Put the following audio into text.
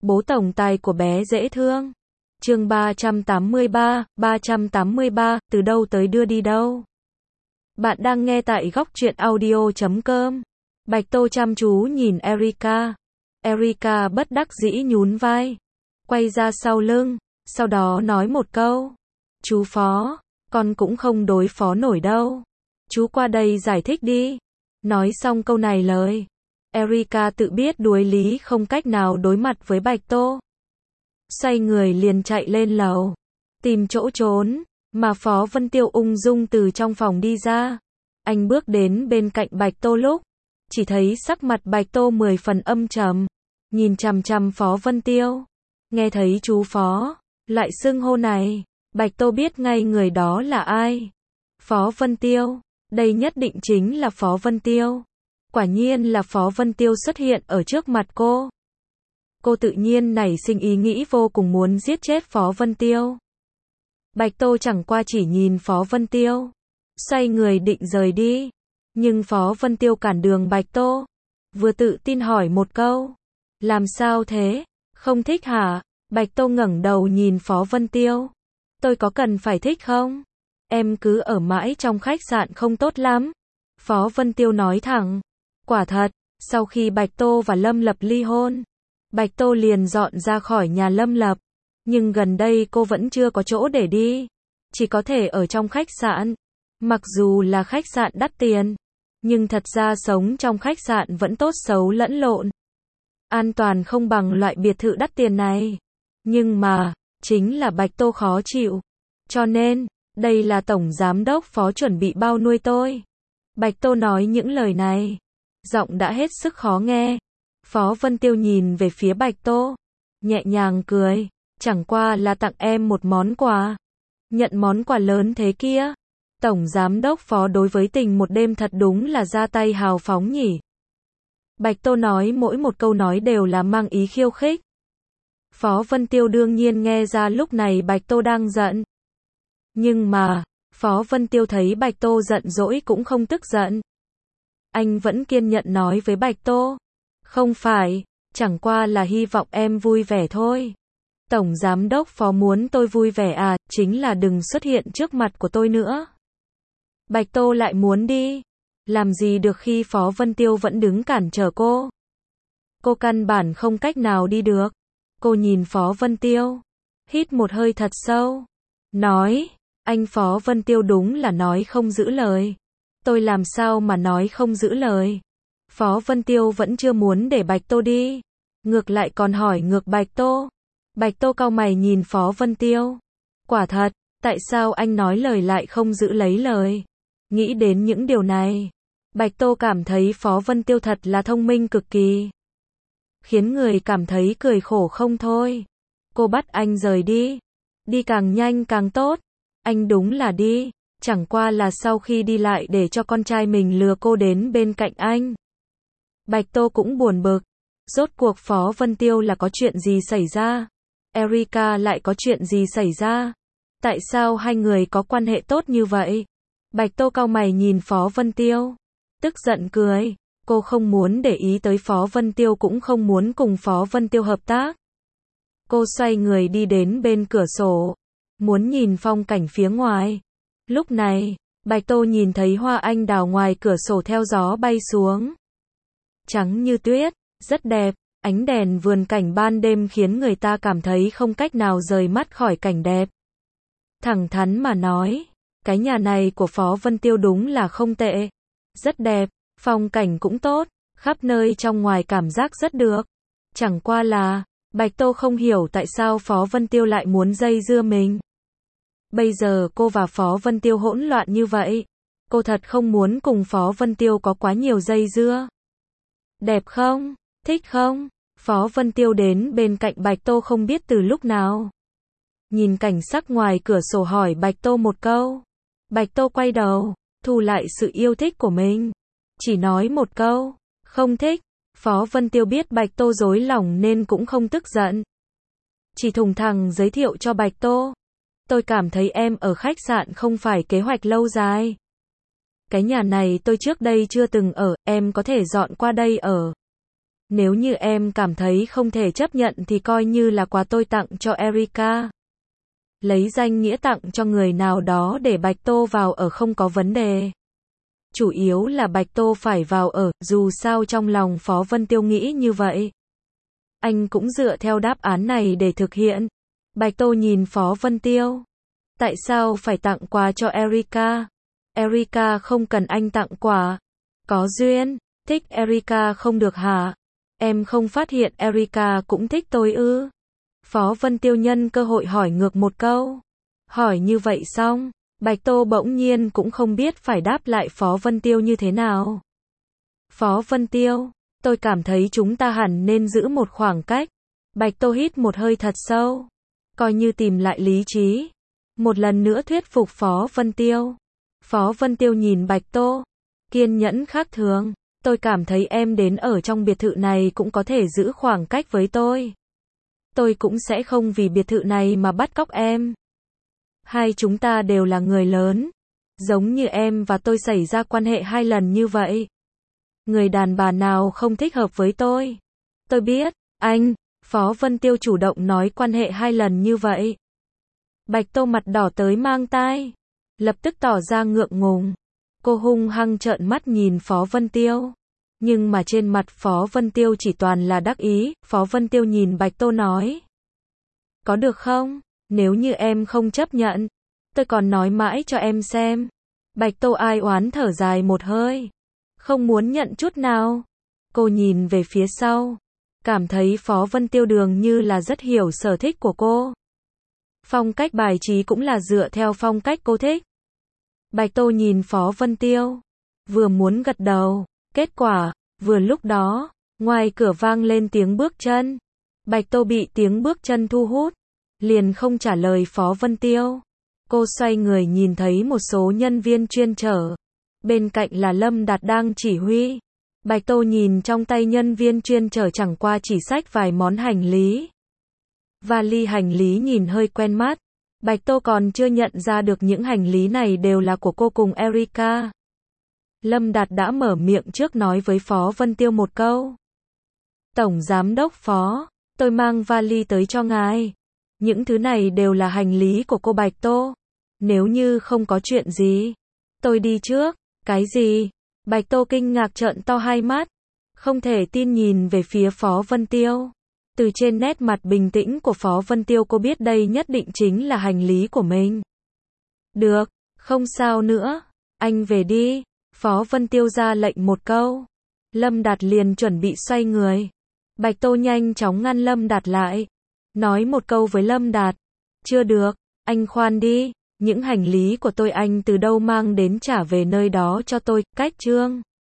Bố tổng tài của bé dễ thương. Chương 383, từ đâu tới đưa đi đâu. Bạn đang nghe tại góc truyện audio.com. Bạch Tô chăm chú nhìn Erika. Erika bất đắc dĩ nhún vai, quay ra sau lưng, sau đó nói một câu. Chú Phó, con cũng không đối phó nổi đâu. Chú qua đây giải thích đi. Nói xong câu này lời, Erika tự biết đuối lý không cách nào đối mặt với Bạch Tô. Xoay người liền chạy lên lầu, tìm chỗ trốn, mà Phó Vân Tiêu ung dung từ trong phòng đi ra. Anh bước đến bên cạnh Bạch Tô lúc, chỉ thấy sắc mặt Bạch Tô 10 phần âm trầm, nhìn chằm chằm Phó Vân Tiêu. Nghe thấy chú Phó, lại xưng hô này, Bạch Tô biết ngay người đó là ai. Phó Vân Tiêu, đây nhất định chính là Phó Vân Tiêu. Quả nhiên là Phó Vân Tiêu xuất hiện ở trước mặt cô. Cô tự nhiên nảy sinh ý nghĩ vô cùng muốn giết chết Phó Vân Tiêu. Bạch Tô chẳng qua chỉ nhìn Phó Vân Tiêu, xoay người định rời đi. Nhưng Phó Vân Tiêu cản đường Bạch Tô, vừa tự tin hỏi một câu. Làm sao thế? Không thích hả? Bạch Tô ngẩng đầu nhìn Phó Vân Tiêu. Tôi có cần phải thích không? Em cứ ở mãi trong khách sạn không tốt lắm. Phó Vân Tiêu nói thẳng. Quả thật, sau khi Bạch Tô và Lâm Lập ly hôn, Bạch Tô liền dọn ra khỏi nhà Lâm Lập. Nhưng gần đây cô vẫn chưa có chỗ để đi, chỉ có thể ở trong khách sạn. Mặc dù là khách sạn đắt tiền, nhưng thật ra sống trong khách sạn vẫn tốt xấu lẫn lộn. An toàn không bằng loại biệt thự đắt tiền này. Nhưng mà, chính là Bạch Tô khó chịu. Cho nên, đây là Tổng Giám đốc Phó chuẩn bị bao nuôi tôi. Bạch Tô nói những lời này, giọng đã hết sức khó nghe. Phó Vân Tiêu nhìn về phía Bạch Tô, nhẹ nhàng cười. Chẳng qua là tặng em một món quà. Nhận món quà lớn thế kia. Tổng Giám đốc Phó đối với tình một đêm thật đúng là ra tay hào phóng nhỉ. Bạch Tô nói mỗi một câu nói đều là mang ý khiêu khích. Phó Vân Tiêu đương nhiên nghe ra lúc này Bạch Tô đang giận. Nhưng mà, Phó Vân Tiêu thấy Bạch Tô giận dỗi cũng không tức giận. Anh vẫn kiên nhẫn nói với Bạch Tô. Không phải, chẳng qua là hy vọng em vui vẻ thôi. Tổng Giám đốc Phó muốn tôi vui vẻ à, chính là đừng xuất hiện trước mặt của tôi nữa. Bạch Tô lại muốn đi. Làm gì được khi Phó Vân Tiêu vẫn đứng cản trở cô. Cô căn bản không cách nào đi được. Cô nhìn Phó Vân Tiêu, hít một hơi thật sâu, nói, anh Phó Vân Tiêu đúng là nói không giữ lời. Tôi làm sao mà nói không giữ lời. Phó Vân Tiêu vẫn chưa muốn để Bạch Tô đi, ngược lại còn hỏi ngược Bạch Tô. Bạch Tô cau mày nhìn Phó Vân Tiêu. Quả thật, tại sao anh nói lời lại không giữ lấy lời? Nghĩ đến những điều này, Bạch Tô cảm thấy Phó Vân Tiêu thật là thông minh cực kỳ, khiến người cảm thấy cười khổ không thôi. Cô bắt anh rời đi, đi càng nhanh càng tốt. Anh đúng là đi, chẳng qua là sau khi đi lại để cho con trai mình lừa cô đến bên cạnh anh. Bạch Tô cũng buồn bực, rốt cuộc Phó Vân Tiêu là có chuyện gì xảy ra? Erika lại có chuyện gì xảy ra? Tại sao hai người có quan hệ tốt như vậy? Bạch Tô cau mày nhìn Phó Vân Tiêu, tức giận cười. Cô không muốn để ý tới Phó Vân Tiêu cũng không muốn cùng Phó Vân Tiêu hợp tác. Cô xoay người đi đến bên cửa sổ, muốn nhìn phong cảnh phía ngoài. Lúc này, Bạch Tô nhìn thấy hoa anh đào ngoài cửa sổ theo gió bay xuống. Trắng như tuyết, rất đẹp, ánh đèn vườn cảnh ban đêm khiến người ta cảm thấy không cách nào rời mắt khỏi cảnh đẹp. Thẳng thắn mà nói, cái nhà này của Phó Vân Tiêu đúng là không tệ. Rất đẹp, phong cảnh cũng tốt, khắp nơi trong ngoài cảm giác rất được. Chẳng qua là, Bạch Tô không hiểu tại sao Phó Vân Tiêu lại muốn dây dưa mình. Bây giờ cô và Phó Vân Tiêu hỗn loạn như vậy, cô thật không muốn cùng Phó Vân Tiêu có quá nhiều dây dưa. Đẹp không? Thích không? Phó Vân Tiêu đến bên cạnh Bạch Tô không biết từ lúc nào. Nhìn cảnh sắc ngoài cửa sổ hỏi Bạch Tô một câu. Bạch Tô quay đầu, thu lại sự yêu thích của mình. Chỉ nói một câu, không thích. Phó Vân Tiêu biết Bạch Tô dối lòng nên cũng không tức giận. Chỉ thùng thẳng giới thiệu cho Bạch Tô. Tôi cảm thấy em ở khách sạn không phải kế hoạch lâu dài. Cái nhà này tôi trước đây chưa từng ở, em có thể dọn qua đây ở. Nếu như em cảm thấy không thể chấp nhận thì coi như là quà tôi tặng cho Erika. Lấy danh nghĩa tặng cho người nào đó để Bạch Tô vào ở không có vấn đề. Chủ yếu là Bạch Tô phải vào ở, dù sao trong lòng Phó Vân Tiêu nghĩ như vậy. Anh cũng dựa theo đáp án này để thực hiện. Bạch Tô nhìn Phó Vân Tiêu. Tại sao phải tặng quà cho Erika? Erika không cần anh tặng quà. Có duyên, thích Erika không được hả? Em không phát hiện Erika cũng thích tôi ư? Phó Vân Tiêu nhân cơ hội hỏi ngược một câu. Hỏi như vậy xong, Bạch Tô bỗng nhiên cũng không biết phải đáp lại Phó Vân Tiêu như thế nào. Phó Vân Tiêu, tôi cảm thấy chúng ta hẳn nên giữ một khoảng cách. Bạch Tô hít một hơi thật sâu, coi như tìm lại lý trí. Một lần nữa thuyết phục Phó Vân Tiêu. Phó Vân Tiêu nhìn Bạch Tô, kiên nhẫn khác thường. Tôi cảm thấy em đến ở trong biệt thự này cũng có thể giữ khoảng cách với tôi. Tôi cũng sẽ không vì biệt thự này mà bắt cóc em. Hai chúng ta đều là người lớn. Giống như em và tôi xảy ra quan hệ 2 lần như vậy. Người đàn bà nào không thích hợp với tôi? Tôi biết, anh. Phó Vân Tiêu chủ động nói quan hệ 2 lần như vậy. Bạch Tô mặt đỏ tới mang tai. Lập tức tỏ ra ngượng ngùng. Cô hung hăng trợn mắt nhìn Phó Vân Tiêu. Nhưng mà trên mặt Phó Vân Tiêu chỉ toàn là đắc ý. Phó Vân Tiêu nhìn Bạch Tô nói. Có được không? Nếu như em không chấp nhận, tôi còn nói mãi cho em xem. Bạch Tô ai oán thở dài một hơi. Không muốn nhận chút nào. Cô nhìn về phía sau. Cảm thấy Phó Vân Tiêu dường như là rất hiểu sở thích của cô. Phong cách bài trí cũng là dựa theo phong cách cô thích. Bạch Tô nhìn Phó Vân Tiêu. Vừa muốn gật đầu. Kết quả, vừa lúc đó, ngoài cửa vang lên tiếng bước chân. Bạch Tô bị tiếng bước chân thu hút. Liền không trả lời Phó Vân Tiêu. Cô xoay người nhìn thấy một số nhân viên chuyên chở. Bên cạnh là Lâm Đạt đang chỉ huy. Bạch Tô nhìn trong tay nhân viên chuyên chở chẳng qua chỉ xách vài món hành lý. Vali hành lý nhìn hơi quen mắt. Bạch Tô còn chưa nhận ra được những hành lý này đều là của cô cùng Erika. Lâm Đạt đã mở miệng trước nói với Phó Vân Tiêu một câu. Tổng Giám đốc Phó, tôi mang vali tới cho ngài. Những thứ này đều là hành lý của cô Bạch Tô. Nếu như không có chuyện gì, tôi đi trước. Cái gì? Bạch Tô kinh ngạc trợn to hai mắt. Không thể tin nhìn về phía Phó Vân Tiêu. Từ trên nét mặt bình tĩnh của Phó Vân Tiêu cô biết đây nhất định chính là hành lý của mình. Được, không sao nữa. Anh về đi. Phó Vân Tiêu ra lệnh một câu. Lâm Đạt liền chuẩn bị xoay người. Bạch Tô nhanh chóng ngăn Lâm Đạt lại. Nói một câu với Lâm Đạt. Chưa được, anh khoan đi. Những hành lý của tôi anh từ đâu mang đến trả về nơi đó cho tôi. Cách chương.